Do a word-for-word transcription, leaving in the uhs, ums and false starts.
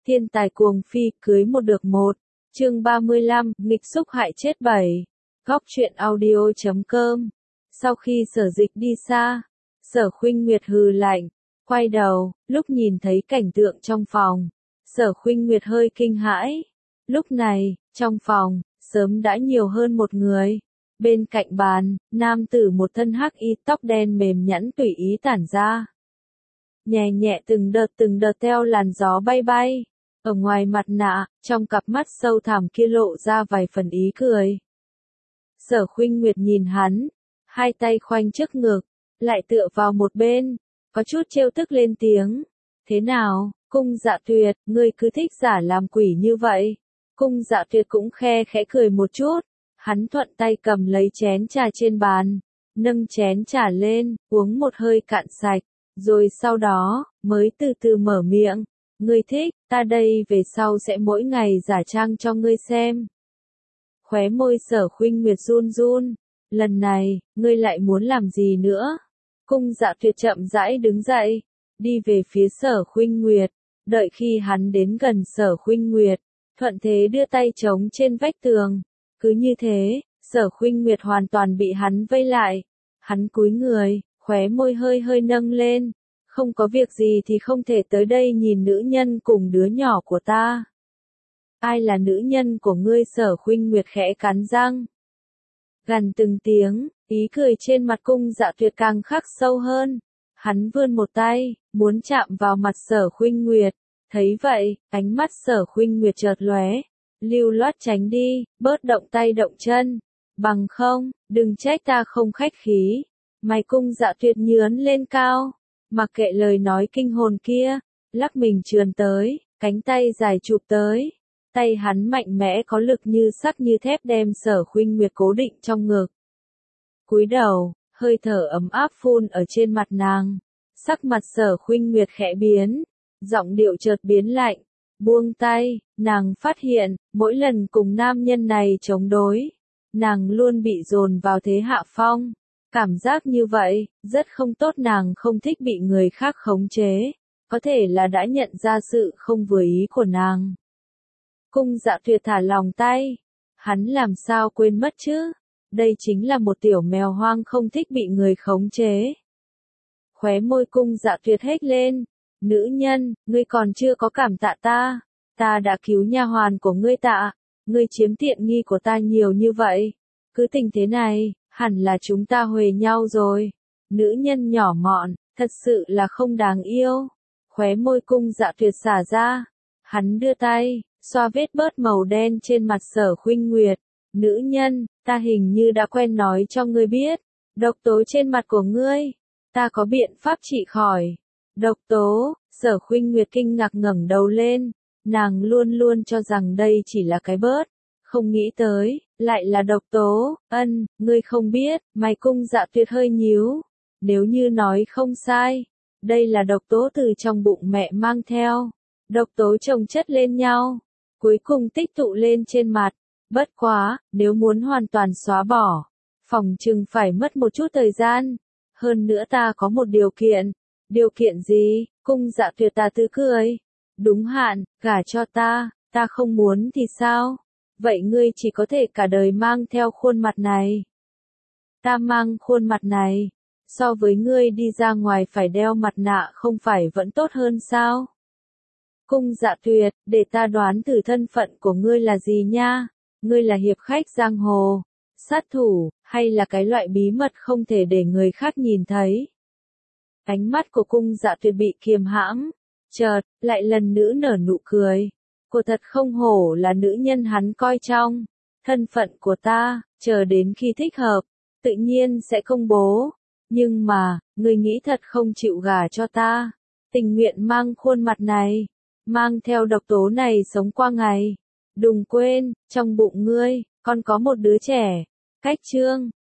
Thiên tài cuồng phi, cưới một được một. Chương ba mươi lăm, nghịch xúc hại chết bảy. Góc truyện audio chấm com. Sau khi Sở Dịch đi xa, Sở Khuynh Nguyệt hừ lạnh, quay đầu, lúc nhìn thấy cảnh tượng trong phòng, Sở Khuynh Nguyệt hơi kinh hãi. Lúc này, trong phòng, sớm đã nhiều hơn một người. Bên cạnh bàn, nam tử một thân hắc y tóc đen mềm nhẵn tùy ý tản ra. Nhẹ nhẹ từng đợt từng đợt theo làn gió bay bay. Ở ngoài mặt nạ, trong cặp mắt sâu thẳm kia lộ ra vài phần ý cười. Sở Khuynh Nguyệt nhìn hắn, hai tay khoanh trước ngực, lại tựa vào một bên, có chút trêu tức lên tiếng. Thế nào, Cung Dạ Tuyệt, ngươi cứ thích giả làm quỷ như vậy? Cung Dạ Tuyệt cũng khe khẽ cười một chút, hắn thuận tay cầm lấy chén trà trên bàn, nâng chén trà lên, uống một hơi cạn sạch, rồi sau đó, mới từ từ mở miệng. Ngươi thích, ta đây về sau sẽ mỗi ngày giả trang cho ngươi xem. Khóe môi Sở Khuynh Nguyệt run run, lần này, ngươi lại muốn làm gì nữa? Cung Dạ Tuyệt chậm rãi đứng dậy, đi về phía Sở Khuynh Nguyệt, đợi khi hắn đến gần Sở Khuynh Nguyệt, thuận thế đưa tay chống trên vách tường. Cứ như thế, Sở Khuynh Nguyệt hoàn toàn bị hắn vây lại. Hắn cúi người, khóe môi hơi hơi nâng lên. Không có việc gì thì không thể tới đây nhìn nữ nhân cùng đứa nhỏ của ta. Ai là nữ nhân của ngươi? Sở Khuynh Nguyệt khẽ cắn răng. Gằn từng tiếng, ý cười trên mặt Cung Dạ Tuyệt càng khắc sâu hơn. Hắn vươn một tay, muốn chạm vào mặt Sở Khuynh Nguyệt. Thấy vậy, ánh mắt Sở Khuynh Nguyệt chợt lóe, lưu loát tránh đi, bớt động tay động chân. Bằng không, đừng trách ta không khách khí. Mày Cung Dạ Tuyệt nhướn lên cao. Mặc kệ lời nói kinh hồn kia, lắc mình trườn tới, cánh tay dài chụp tới. Tay hắn mạnh mẽ có lực như sắt như thép đem Sở Khuynh Nguyệt cố định trong ngực. Cúi đầu, hơi thở ấm áp phun ở trên mặt nàng. Sắc mặt Sở Khuynh Nguyệt khẽ biến, giọng điệu chợt biến lạnh. Buông tay, nàng phát hiện, mỗi lần cùng nam nhân này chống đối, nàng luôn bị dồn vào thế hạ phong. Cảm giác như vậy, rất không tốt. Nàng không thích bị người khác khống chế, có thể là đã nhận ra sự không vừa ý của nàng. Cung Dạ Tuyệt thả lòng tay, hắn làm sao quên mất chứ, đây chính là một tiểu mèo hoang không thích bị người khống chế. Khóe môi Cung Dạ Tuyệt hét lên, nữ nhân, ngươi còn chưa có cảm tạ ta, ta đã cứu nha hoàn của ngươi tạ, ngươi chiếm tiện nghi của ta nhiều như vậy, cứ tình thế này, hẳn là chúng ta huề nhau rồi. Nữ nhân nhỏ mọn, thật sự là không đáng yêu. Khóe môi Cung Dạ Tuyệt xả ra, hắn đưa tay, xoa vết bớt màu đen trên mặt Sở Khuynh Nguyệt. Nữ nhân, ta hình như đã quen nói cho ngươi biết, độc tố trên mặt của ngươi, ta có biện pháp trị khỏi. Độc tố? Sở Khuynh Nguyệt kinh ngạc ngẩng đầu lên, nàng luôn luôn cho rằng đây chỉ là cái bớt, không nghĩ tới, lại là độc tố. Ân, ngươi không biết. Mày Cung Dạ Tuyệt hơi nhíu. Nếu như nói không sai, đây là độc tố từ trong bụng mẹ mang theo. Độc tố chồng chất lên nhau, cuối cùng tích tụ lên trên mặt. Bất quá, nếu muốn hoàn toàn xóa bỏ, phòng chừng phải mất một chút thời gian. Hơn nữa ta có một điều kiện. Điều kiện gì? Cung Dạ Tuyệt ta tứ cười. Đúng hạn, gả cho ta, ta không muốn thì sao? Vậy ngươi chỉ có thể cả đời mang theo khuôn mặt này. Ta mang khuôn mặt này, so với ngươi đi ra ngoài phải đeo mặt nạ không phải vẫn tốt hơn sao? Cung Dạ Tuyệt, để ta đoán thử thân phận của ngươi là gì nha? Ngươi là hiệp khách giang hồ, sát thủ, hay là cái loại bí mật không thể để người khác nhìn thấy? Ánh mắt của Cung Dạ Tuyệt bị kiềm hãm, chợt, lại lần nữa nở nụ cười. Cô thật không hổ là nữ nhân hắn coi trọng. Thân phận của ta, chờ đến khi thích hợp, tự nhiên sẽ công bố. Nhưng mà, ngươi nghĩ thật không chịu gả cho ta, tình nguyện mang khuôn mặt này, mang theo độc tố này sống qua ngày. Đừng quên, trong bụng ngươi, còn có một đứa trẻ. Cách chương,